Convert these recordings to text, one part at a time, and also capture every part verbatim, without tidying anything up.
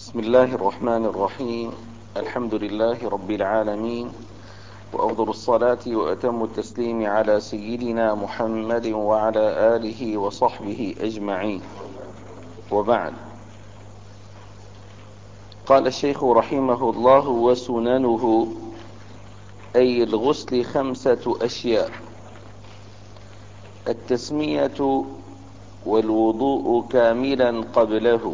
بسم الله الرحمن الرحيم. الحمد لله رب العالمين، وأفضل الصلاة وأتم التسليم على سيدنا محمد وعلى آله وصحبه أجمعين، وبعد. قال الشيخ رحمه الله: وسننه أي الغسل خمسة أشياء: التسمية والوضوء كاملا قبله،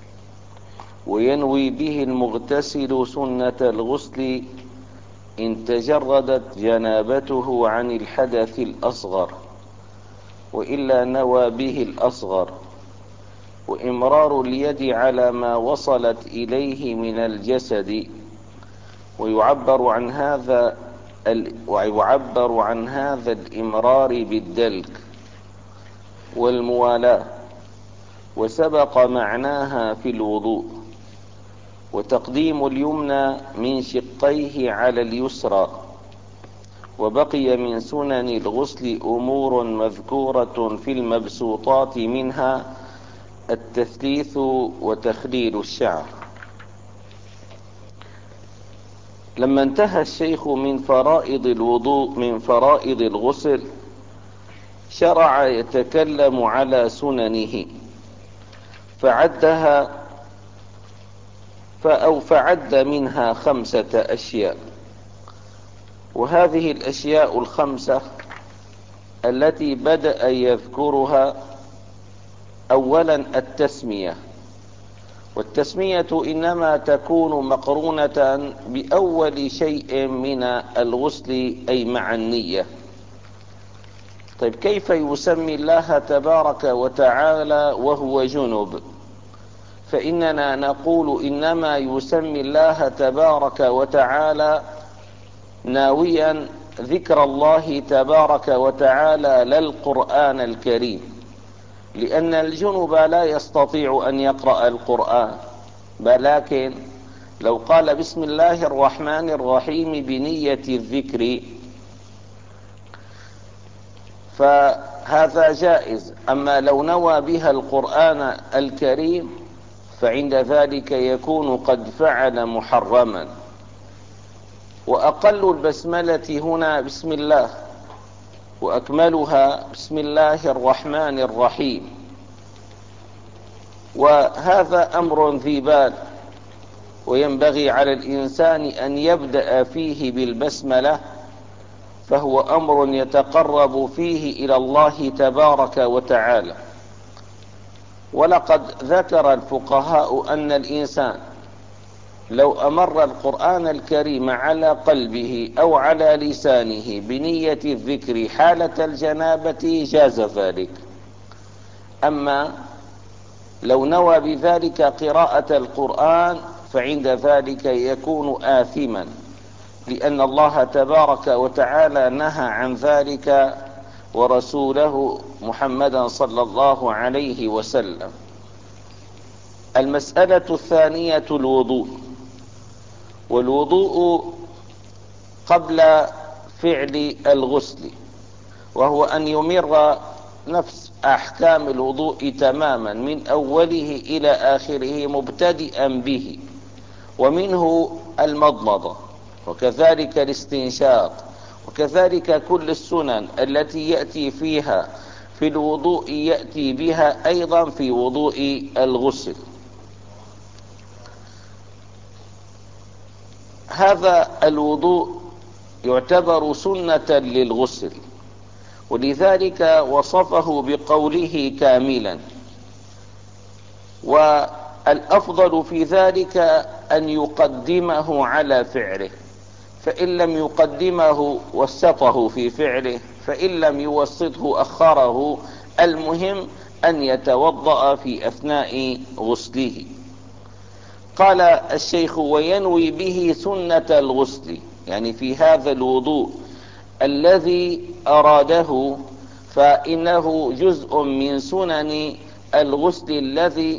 وينوي به المغتسل سنة الغسل إن تجردت جنابته عن الحدث الأصغر، وإلا نوى به الأصغر. وإمرار اليد على ما وصلت إليه من الجسد، ويعبر عن هذا ويعبر عن هذا الإمرار بالدلك والموالاة، وسبق معناها في الوضوء. وتقديم اليمنى من شقيه على اليسرى. وبقي من سنن الغسل أمور مذكورة في المبسوطات، منها التثليث وتخليل الشعر. لما انتهى الشيخ من فرائض الوضوء من فرائض الغسل، شرع يتكلم على سننه، فعدها أو فعد منها خمسة أشياء. وهذه الأشياء الخمسة التي بدأ يذكرها: أولا التسمية. والتسمية إنما تكون مقرونة بأول شيء من الغسل، أي مع النية. طيب، كيف يسمي الله تبارك وتعالى وهو جنب؟ فإننا نقول إنما يسمي الله تبارك وتعالى ناويا ذكر الله تبارك وتعالى للقرآن الكريم، لأن الجنب لا يستطيع أن يقرأ القرآن، ولكن لو قال بسم الله الرحمن الرحيم بنية الذكر فهذا جائز. أما لو نوى بها القرآن الكريم فعند ذلك يكون قد فعل محرما. وأقل البسملة هنا بسم الله، وأكملها بسم الله الرحمن الرحيم. وهذا أمر ذي بال، وينبغي على الإنسان أن يبدأ فيه بالبسملة، فهو أمر يتقرب فيه إلى الله تبارك وتعالى. ولقد ذكر الفقهاء أن الإنسان لو أمر القرآن الكريم على قلبه أو على لسانه بنية الذكر حالة الجنابة جاز ذلك. أما لو نوى بذلك قراءة القرآن فعند ذلك يكون آثما، لأن الله تبارك وتعالى نهى عن ذلك ورسوله محمدا صلى الله عليه وسلم. المسألة الثانية الوضوء. والوضوء قبل فعل الغسل، وهو أن يمر نفس أحكام الوضوء تماما من أوله إلى آخره مبتدئا به، ومنه المضمضة، وكذلك الاستنشاق، وكذلك كل السنن التي يأتي فيها في الوضوء يأتي بها أيضا في وضوء الغسل. هذا الوضوء يعتبر سنة للغسل، ولذلك وصفه بقوله كاملا. والأفضل في ذلك أن يقدمه على فعله، فإن لم يقدمه وسطه في فعله، فإن لم يوسطه أخره. المهم أن يتوضأ في أثناء غسله. قال الشيخ: وينوي به سنة الغسل، يعني في هذا الوضوء الذي أراده، فإنه جزء من سنن الغسل الذي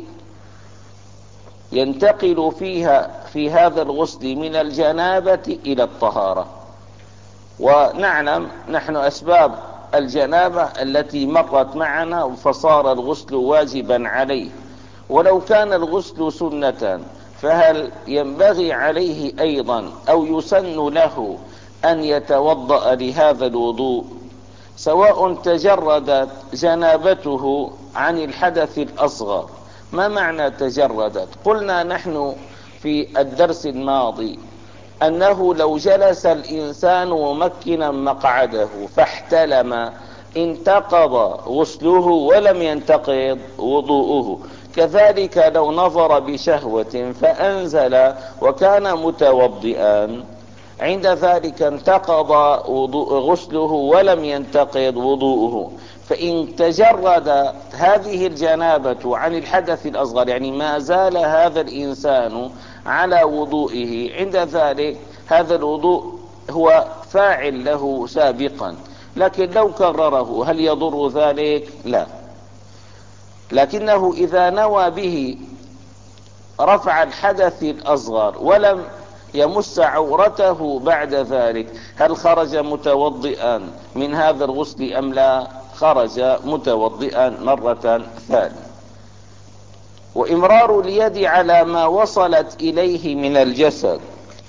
ينتقل فيها في هذا الغسل من الجنابة إلى الطهارة. ونعلم نحن أسباب الجنابة التي مرت معنا، فصار الغسل واجبا عليه. ولو كان الغسل سنة فهل ينبغي عليه أيضا أو يسن له أن يتوضأ لهذا الوضوء، سواء تجردت جنابته عن الحدث الأصغر؟ ما معنى تجردت؟ قلنا نحن في الدرس الماضي أنه لو جلس الإنسان ممكنا مقعده فاحتلم انتقض غسله ولم ينتقض وضوءه. كذلك لو نظر بشهوة فأنزل وكان متوضئا، عند ذلك انتقض غسله ولم ينتقض وضوءه. فإن تجرد هذه الجنابة عن الحدث الأصغر، يعني ما زال هذا الإنسان على وضوئه، عند ذلك هذا الوضوء هو فاعل له سابقا، لكن لو كرره هل يضر ذلك؟ لا. لكنه إذا نوى به رفع الحدث الأصغر ولم يمس عورته بعد ذلك، هل خرج متوضئا من هذا الغسل أم لا؟ خرج متوضئا مرة ثانية. وإمرار اليد على ما وصلت إليه من الجسد.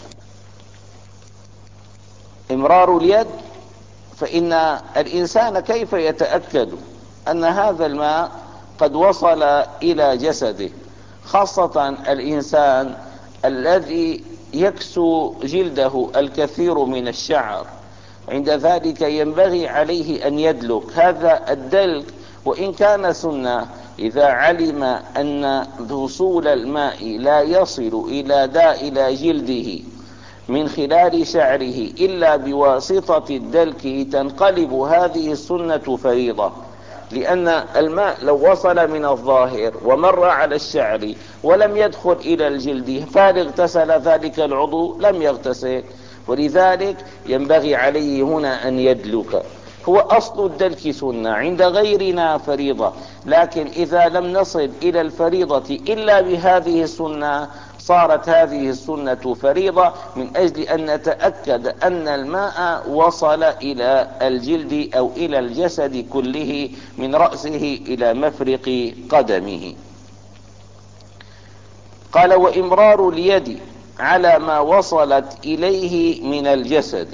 إمرار اليد، فإن الإنسان كيف يتأكد أن هذا الماء قد وصل إلى جسده، خاصة الإنسان الذي يكسو جلده الكثير من الشعر، عند ذلك ينبغي عليه أن يدلك. هذا الدلك وإن كان سنة، إذا علم أن وصول الماء لا يصل إلى داء إلى جلده من خلال شعره إلا بواسطة الدلك، تنقلب هذه السنة فريضة، لأن الماء لو وصل من الظاهر ومر على الشعر ولم يدخل إلى الجلد فهل اغتسل ذلك العضو؟ لم يغتسل. ولذلك ينبغي عليه هنا أن يدلك. هو أصل الدلك سنة، عند غيرنا فريضة، لكن إذا لم نصل إلى الفريضة إلا بهذه السنة صارت هذه السنة فريضة، من أجل أن نتأكد أن الماء وصل إلى الجلد أو إلى الجسد كله من رأسه إلى مفرق قدمه. قال: وإمرار اليد على ما وصلت إليه من الجسد.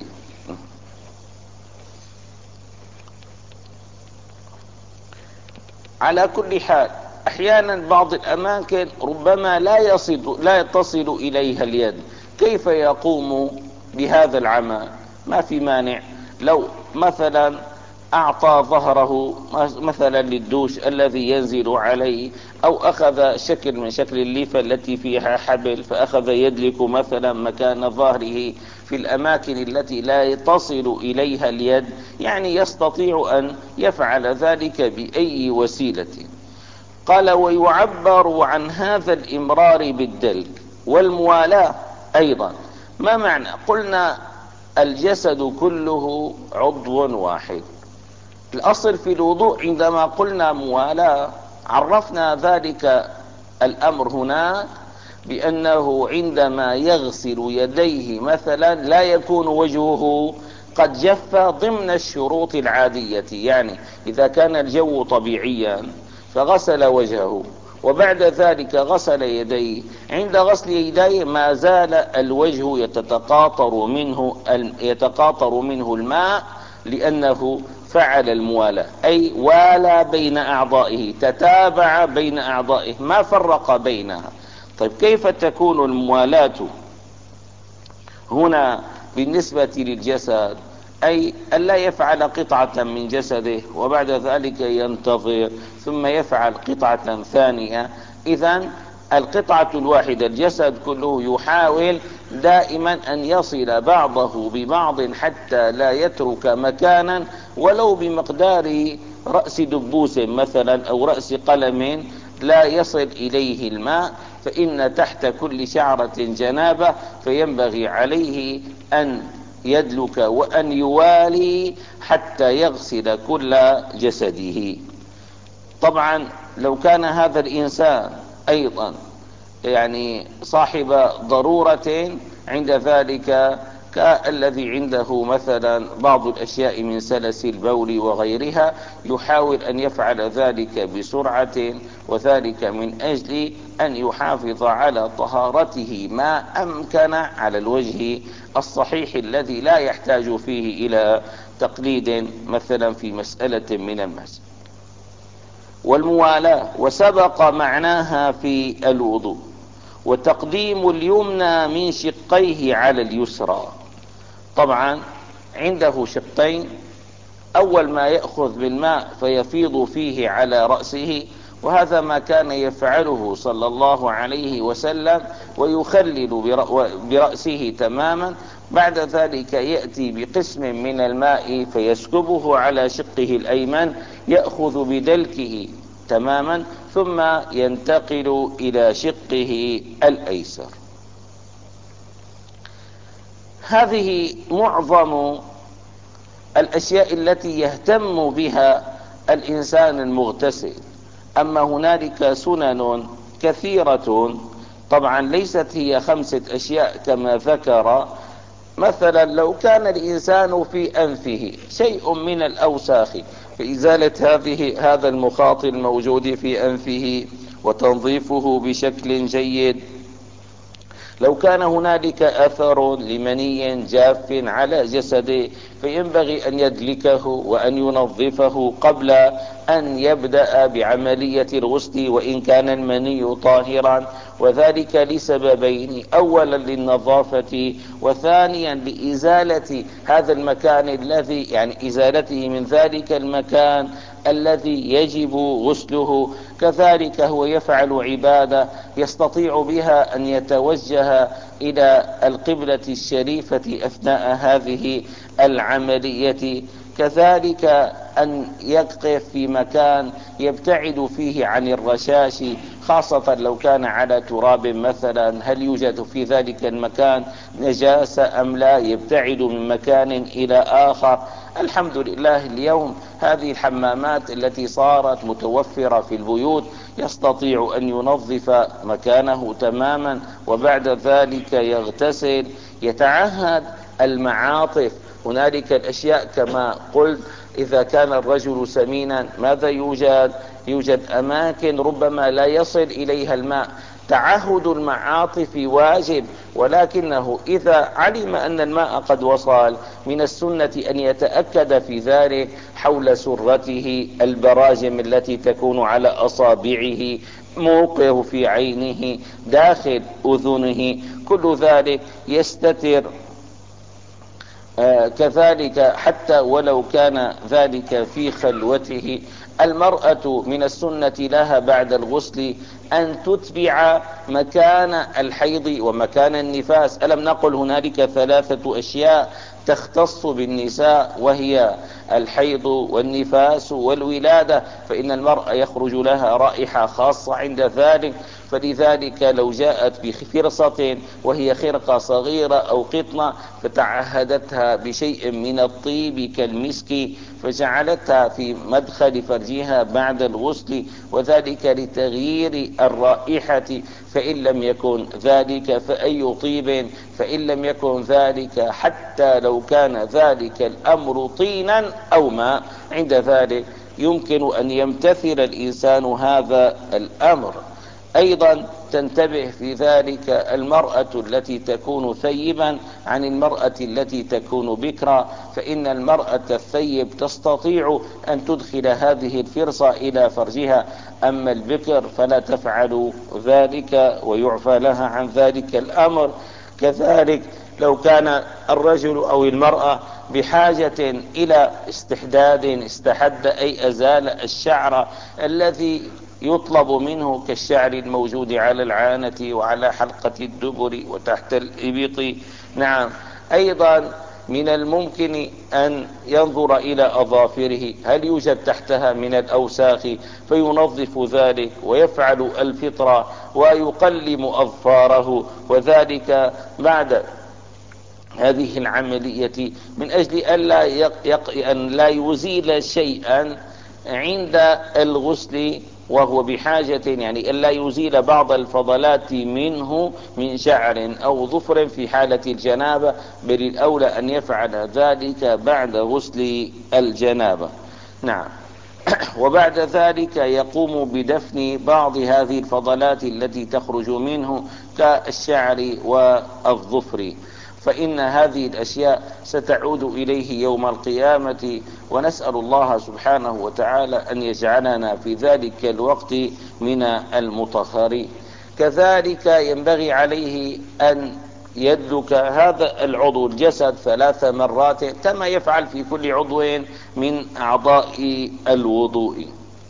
على كل حال، أحيانا بعض الأماكن ربما لا يصل لا يتصل إليها اليد، كيف يقوم بهذا العمل؟ ما في مانع لو مثلا أعطى ظهره مثلا للدوش الذي ينزل عليه، أو أخذ شكل من شكل الليفة التي فيها حبل فأخذ يدلك مثلا مكان ظهره في الأماكن التي لا يتصل إليها اليد، يعني يستطيع أن يفعل ذلك بأي وسيلة. قال: ويعبر عن هذا الإمرار بالدلك والموالاة أيضا. ما معنى؟ قلنا الجسد كله عضو واحد. الأصل في الوضوء عندما قلنا موالاة عرفنا ذلك الأمر هناك بأنه عندما يغسل يديه مثلا لا يكون وجهه قد جف ضمن الشروط العادية، يعني إذا كان الجو طبيعيا فغسل وجهه وبعد ذلك غسل يديه، عند غسل يديه ما زال الوجه يتقاطر منه يتقاطر منه الماء، لأنه فعل الموالاة، أي والى بين أعضائه، تتابع بين أعضائه ما فرق بينها. طيب كيف تكون الموالاة هنا بالنسبة للجسد؟ أي ألا يفعل قطعة من جسده وبعد ذلك ينتظر ثم يفعل قطعة ثانية. إذن القطعة الواحدة، الجسد كله يحاول دائما أن يصل بعضه ببعض حتى لا يترك مكانا ولو بمقدار رأس دبوس مثلا أو رأس قلم لا يصل إليه الماء، فإن تحت كل شعرة جنابة، فينبغي عليه أن يدلك وأن يوالي حتى يغسل كل جسده. طبعا لو كان هذا الإنسان أيضا يعني صاحب ضرورة، عند ذلك كالذي عنده مثلا بعض الأشياء من سلس البول وغيرها، يحاول أن يفعل ذلك بسرعة، وذلك من أجل أن يحافظ على طهارته ما أمكن على الوجه الصحيح الذي لا يحتاج فيه إلى تقليد مثلا في مسألة من المسائل. والموالاة وسبق معناها في الوضوء، وتقديم اليمنى من شقيه على اليسرى. طبعا عنده شقين، أول ما يأخذ بالماء فيفيض فيه على رأسه، وهذا ما كان يفعله صلى الله عليه وسلم، ويخلل برأسه تماما. بعد ذلك يأتي بقسم من الماء فيسكبه على شقه الأيمن، يأخذ بدلكه تماما، ثم ينتقل إلى شقه الأيسر. هذه معظم الأشياء التي يهتم بها الإنسان المغتسل. أما هنالك سنن كثيرة، طبعا ليست هي خمسة أشياء كما ذكر. مثلا لو كان الإنسان في أنفه شيء من الأوساخ، فإزالة هذه هذا المخاط الموجود في أنفه وتنظيفه بشكل جيد. لو كان هنالك أثر لمني جاف على جسده، فينبغي أن يدلكه وأن ينظفه قبل أن يبدأ بعملية الغسل وإن كان المني طاهرا، وذلك لسببين: أولا للنظافة، وثانيا لإزالة هذا المكان الذي يعني إزالته من ذلك المكان الذي يجب غسله. كذلك هو يفعل عبادة يستطيع بها أن يتوجه إلى القبلة الشريفة أثناء هذه العملية. كذلك أن يقف في مكان يبتعد فيه عن الرشاش، خاصة لو كان على تراب مثلا، هل يوجد في ذلك المكان نجاسة أم لا، يبتعد من مكان إلى آخر. الحمد لله اليوم هذه الحمامات التي صارت متوفرة في البيوت يستطيع أن ينظف مكانه تماما، وبعد ذلك يغتسل، يتعهد المعاطف. هنالك الأشياء كما قلت، إذا كان الرجل سمينا ماذا يوجد؟ يوجد أماكن ربما لا يصل إليها الماء، تعهد المعاطف واجب، ولكنه إذا علم أن الماء قد وصل من السنة أن يتأكد في ذلك حول سرته، البراجم التي تكون على أصابعه، موقعه في عينه، داخل أذنه، كل ذلك يستتر. آه كذلك حتى ولو كان ذلك في خلوته. المرأة من السنة لها بعد الغسل أن تتبع مكان الحيض ومكان النفاس. ألم نقل هنالك ثلاثة أشياء تختص بالنساء، وهي الحيض والنفاس والولادة، فإن المرأة يخرج لها رائحة خاصة عند ذلك. فلذلك لو جاءت بفرصة وهي خرقة صغيرة أو قطنة فتعهدتها بشيء من الطيب كالمسك، فجعلتها في مدخل فرجها بعد الغسل، وذلك لتغيير الرائحة، فإن لم يكن ذلك فأي طيب، فإن لم يكن ذلك حتى لو كان ذلك الأمر طينا أو ماء، عند ذلك يمكن أن يمتثل الإنسان هذا الأمر. أيضا تنتبه في ذلك المرأة التي تكون ثيبا عن المرأة التي تكون بكرا، فإن المرأة الثيب تستطيع أن تدخل هذه الفرصة إلى فرجها، أما البكر فلا تفعل ذلك ويعفى لها عن ذلك الأمر. كذلك لو كان الرجل أو المرأة بحاجة إلى استحداد، استحد أي أزال الشعر الذي يطلب منه كالشعر الموجود على العانة وعلى حلقة الدبر وتحت الإبط. نعم. أيضا من الممكن أن ينظر إلى أظافره هل يوجد تحتها من الأوساخ، فينظف ذلك ويفعل الفطرة ويقلم أظفاره، وذلك بعد هذه العملية من أجل أن لا, يق... أن لا يزيل شيئا عند الغسل وهو بحاجة يعني ألا يزيل بعض الفضلات منه من شعر أو ظفر في حالة الجنابة، بل الأولى أن يفعل ذلك بعد غسل الجنابة. نعم. وبعد ذلك يقوم بدفن بعض هذه الفضلات التي تخرج منه كالشعر والظفر، فإن هذه الأشياء ستعود إليه يوم القيامة، ونسأل الله سبحانه وتعالى أن يجعلنا في ذلك الوقت من المطهرين. كذلك ينبغي عليه أن يدلك هذا العضو الجسد ثلاث مرات كما يفعل في كل عضو من أعضاء الوضوء.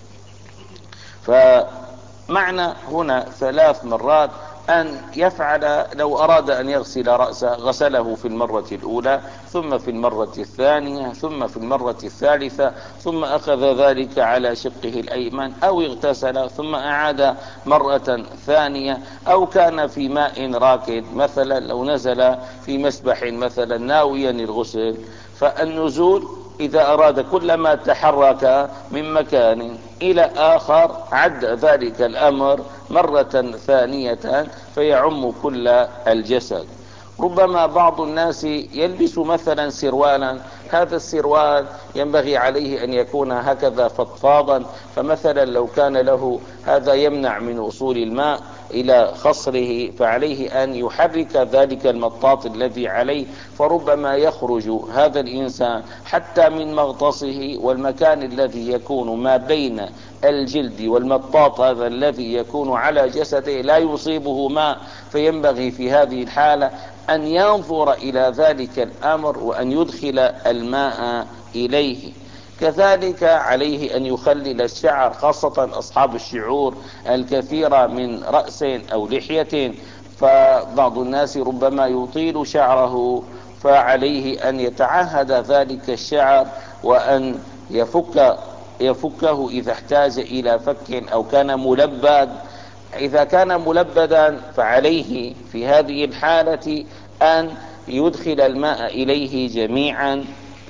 فمعنى هنا ثلاث مرات أن يفعل لو أراد أن يغسل رأسه غسله في المرة الأولى، ثم في المرة الثانية، ثم في المرة الثالثة، ثم أخذ ذلك على شقه الأيمن، أو اغتسل ثم أعاد مرة ثانية، أو كان في ماء راكد مثلا لو نزل في مسبح مثلا ناويا الغسل، فالنزول إذا أراد كلما تحرك من مكان إلى آخر عد ذلك الأمر مرة ثانية فيعم كل الجسد. ربما بعض الناس يلبس مثلا سروالا، هذا السروال ينبغي عليه أن يكون هكذا فضفاضا، فمثلا لو كان له هذا يمنع من وصول الماء إلى خصره فعليه أن يحرك ذلك المطاط الذي عليه، فربما يخرج هذا الإنسان حتى من مغطسه، والمكان الذي يكون ما بين الجلد والمطاط هذا الذي يكون على جسده لا يصيبه ماء، فينبغي في هذه الحالة أن ينظر إلى ذلك الأمر وأن يدخل الماء إليه. كذلك عليه أن يخلل الشعر، خاصة أصحاب الشعور الكثيرة من رأس أو لحية، فبعض الناس ربما يطيل شعره، فعليه أن يتعهد ذلك الشعر وأن يفك يفكه إذا احتاج إلى فك أو كان ملبد. إذا كان ملبدا فعليه في هذه الحالة أن يدخل الماء إليه جميعا.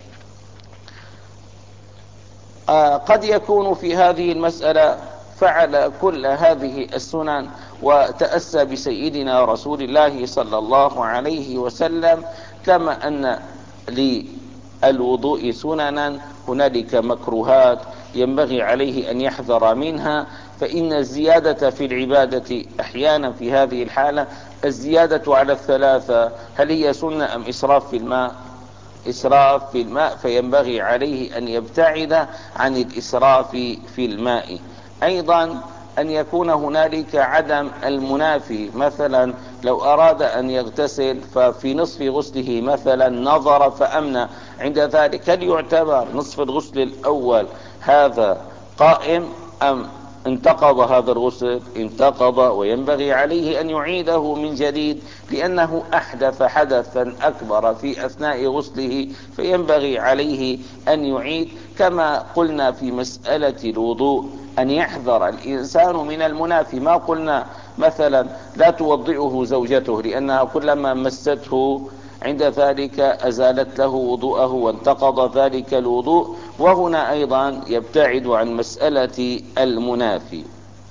آه قد يكون في هذه المسألة فعل كل هذه السنن وتأسى بسيدنا رسول الله صلى الله عليه وسلم، كما أن للوضوء سننا هنالك مكروهات ينبغي عليه أن يحذر منها، فإن الزيادة في العبادة أحيانا في هذه الحالة الزيادة على الثلاثة هل هي سنة أم إسراف في الماء؟ إسراف في الماء، فينبغي عليه أن يبتعد عن الإسراف في الماء. أيضا أن يكون هنالك عدم المنافي، مثلا لو أراد أن يغتسل ففي نصف غسله مثلا نظر فأمنى، عند ذلك هل يعتبر نصف الغسل الأول هذا قائم أم انتقض هذا الغسل؟ انتقض، وينبغي عليه أن يعيده من جديد لأنه أحدث حدثا أكبر في أثناء غسله، فينبغي عليه أن يعيد. كما قلنا في مسألة الوضوء أن يحذر الإنسان من المنافي، ما قلنا مثلا لا توضئه زوجته لأنها كلما مسته عند ذلك أزالت له وضوءه وانتقض ذلك الوضوء، وهنا أيضا يبتعد عن مسألة المنافي.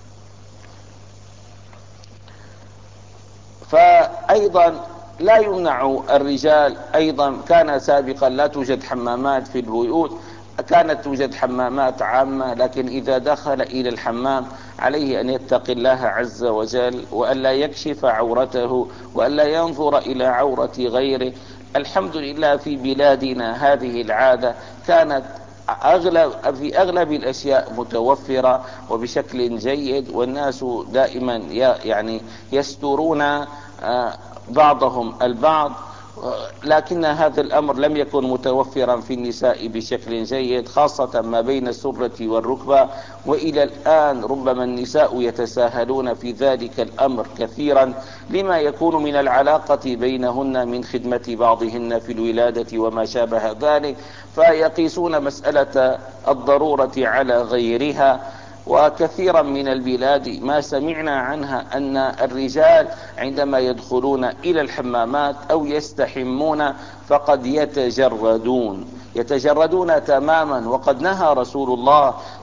فأيضا لا يمنع الرجال، أيضا كان سابقا لا توجد حمامات في البيوت، كانت توجد حمامات عامة، لكن إذا دخل إلى الحمام عليه أن يتقي الله عز وجل وألا يكشف عورته وألا ينظر إلى عورة غيره. الحمد لله في بلادنا هذه العادة كانت أغلب في أغلب الأشياء متوفرة وبشكل جيد، والناس دائما يعني يسترون بعضهم البعض، لكن هذا الأمر لم يكن متوفرا في النساء بشكل جيد، خاصة ما بين السرة والركبة، وإلى الآن ربما النساء يتساهلون في ذلك الأمر كثيرا لما يكون من العلاقة بينهن من خدمة بعضهن في الولادة وما شابه ذلك، فيقيسون مسألة الضرورة على غيرها. وكثيرا من البلاد ما سمعنا عنها أن الرجال عندما يدخلون إلى الحمامات أو يستحمون فقد يتجردون يتجردون تماما، وقد نهى رسول الله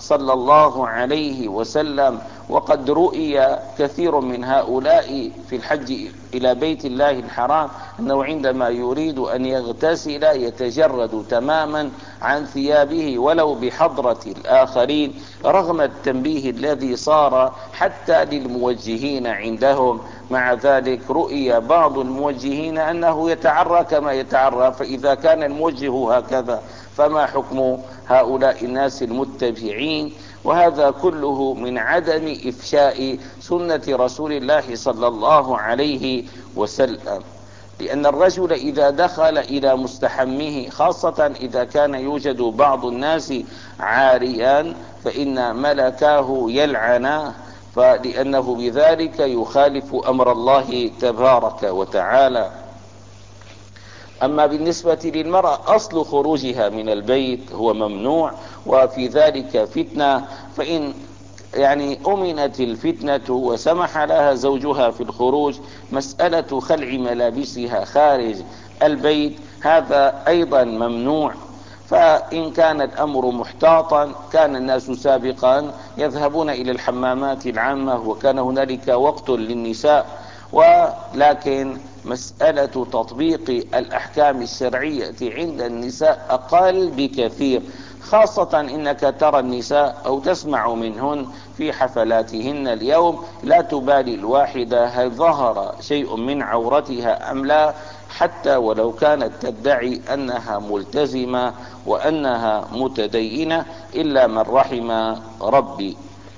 صلى الله عليه وسلم، وقد رؤي كثير من هؤلاء في الحج إلى بيت الله الحرام أنه عندما يريد أن يغتسل يتجرد تماما عن ثيابه ولو بحضرة الآخرين، رغم التنبيه الذي صار حتى للموجهين عندهم. مع ذلك رؤي بعض الموجهين أنه يتعرى كما يتعرى، فإذا كان الموجه هكذا فما حكم هؤلاء الناس المتبعين؟ وهذا كله من عدم إفشاء سنة رسول الله صلى الله عليه وسلم، لأن الرجل إذا دخل إلى مستحمه، خاصة إذا كان يوجد بعض الناس عاريا، فإن ملكاه يلعناه، فلأنه بذلك يخالف أمر الله تبارك وتعالى. أما بالنسبة للمرأة، أصل خروجها من البيت هو ممنوع، وفي ذلك فتنة، فإن يعني أمنت الفتنة وسمح لها زوجها في الخروج، مسألة خلع ملابسها خارج البيت هذا أيضا ممنوع. فإن كان الأمر محتاطا، كان الناس سابقا يذهبون إلى الحمامات العامة وكان هنالك وقت للنساء، ولكن مسألة تطبيق الأحكام الشرعية عند النساء أقل بكثير، خاصة إنك ترى النساء أو تسمع منهن في حفلاتهن اليوم لا تبالي الواحدة هل ظهر شيء من عورتها أم لا، حتى ولو كانت تدعي أنها ملتزمة وأنها متدينة، إلا من رحم ربي.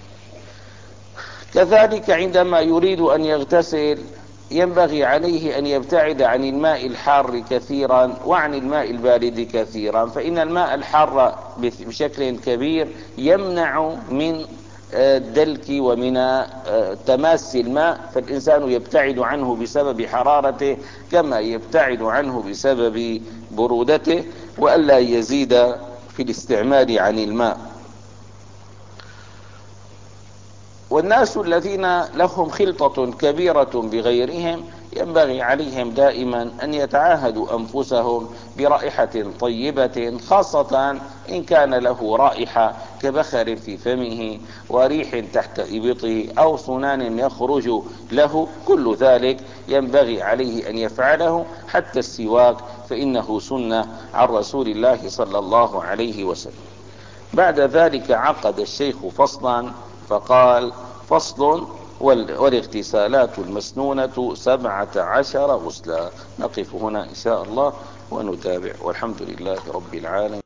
كذلك عندما يريد أن يغتسل ينبغي عليه أن يبتعد عن الماء الحار كثيرا وعن الماء البارد كثيرا، فإن الماء الحار بشكل كبير يمنع من الدلك ومن تماس الماء، فالإنسان يبتعد عنه بسبب حرارته كما يبتعد عنه بسبب برودته، وألا يزيد في الاستعمال عن الماء. والناس الذين لهم خلطة كبيرة بغيرهم ينبغي عليهم دائما أن يتعاهدوا أنفسهم برائحة طيبة، خاصة إن كان له رائحة كبخر في فمه وريح تحت إبطه أو صنان يخرج له، كل ذلك ينبغي عليه أن يفعله، حتى السواك فإنه سنة عن رسول الله صلى الله عليه وسلم. بعد ذلك عقد الشيخ فصلا فقال: فصل: والاغتسالات المسنونة سبعة عشر غسلا. نقف هنا إن شاء الله ونتابع، والحمد لله رب العالمين.